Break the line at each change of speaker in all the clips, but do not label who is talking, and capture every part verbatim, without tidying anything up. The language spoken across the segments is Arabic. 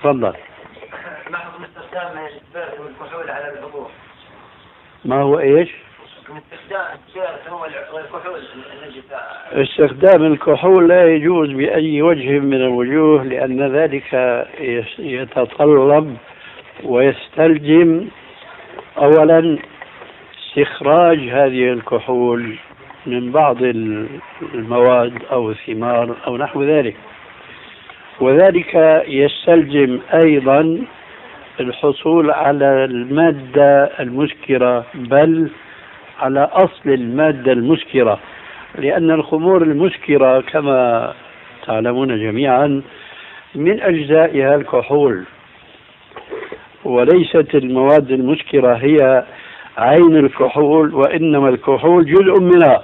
تفضل.
ما حكم استخدام السبيرت والكحول على العبور؟
ما هو إيش؟
استخدام السبيرت والكحول النجسة.
استخدام الكحول لا يجوز بأي وجه من الوجوه، لأن ذلك يتطلب ويستلزم أولا استخراج هذه الكحول من بعض المواد أو الثمار أو نحو ذلك، وذلك يستلزم أيضا الحصول على المادة المسكرة، بل على أصل المادة المسكرة، لأن الخمور المسكرة كما تعلمون جميعا من أجزائها الكحول، وليست المواد المسكرة هي عين الكحول، وإنما الكحول جزء منها.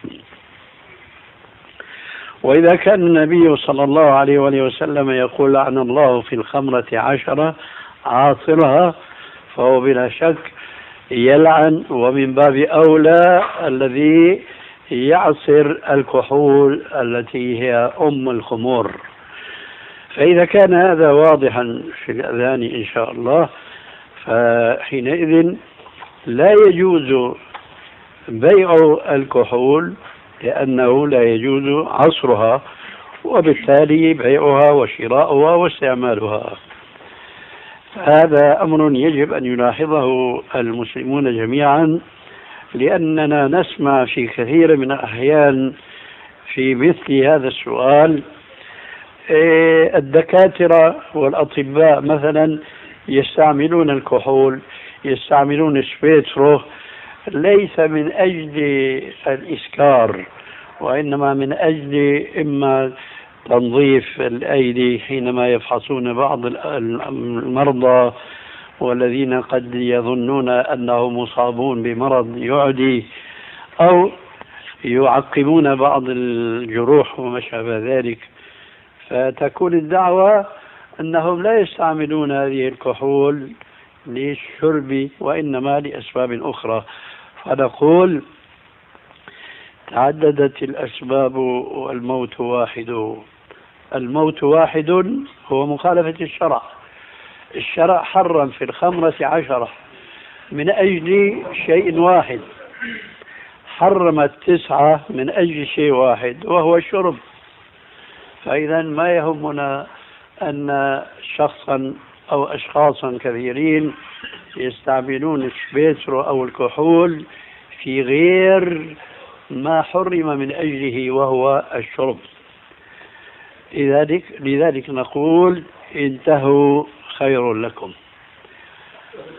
وإذا كان النبي صلى الله عليه وآله وسلم يقول لعن الله في الخمرة عشرة عاصرها، فهو بلا شك يلعن، ومن باب أولى الذي يعصر الكحول التي هي أم الخمور. فإذا كان هذا واضحا في الأذهان إن شاء الله، فحينئذ لا يجوز بيع الكحول، لأنه لا يجوز عصرها، وبالتالي بيعها وشراؤها واستعمالها. هذا أمر يجب أن يلاحظه المسلمون جميعا، لأننا نسمع في كثير من الأحيان في مثل هذا السؤال الدكاترة والأطباء مثلا يستعملون الكحول، يستعملون سبيترو، ليس من أجل الإسكار، وإنما من أجل إما تنظيف الأيدي حينما يفحصون بعض المرضى والذين قد يظنون أنهم مصابون بمرض يعدي، أو يعقمون بعض الجروح وما شابه ذلك. فتكون الدعوة أنهم لا يستعملون هذه الكحول للشرب، وإنما لأسباب أخرى. فنقول تعددت الأسباب والموت واحد. الموت واحد هو مخالفة الشرع. الشرع حرم في الخمرة عشرة من أجل شيء واحد، حرم التسعة من أجل شيء واحد وهو الشرب. فإذا ما يهمنا أن شخصا أو أشخاصا كثيرين يستعملون السبيترو أو الكحول في غير ما حرم من أجله وهو الشرب. لذلك, لذلك نقول انتهوا خير لكم.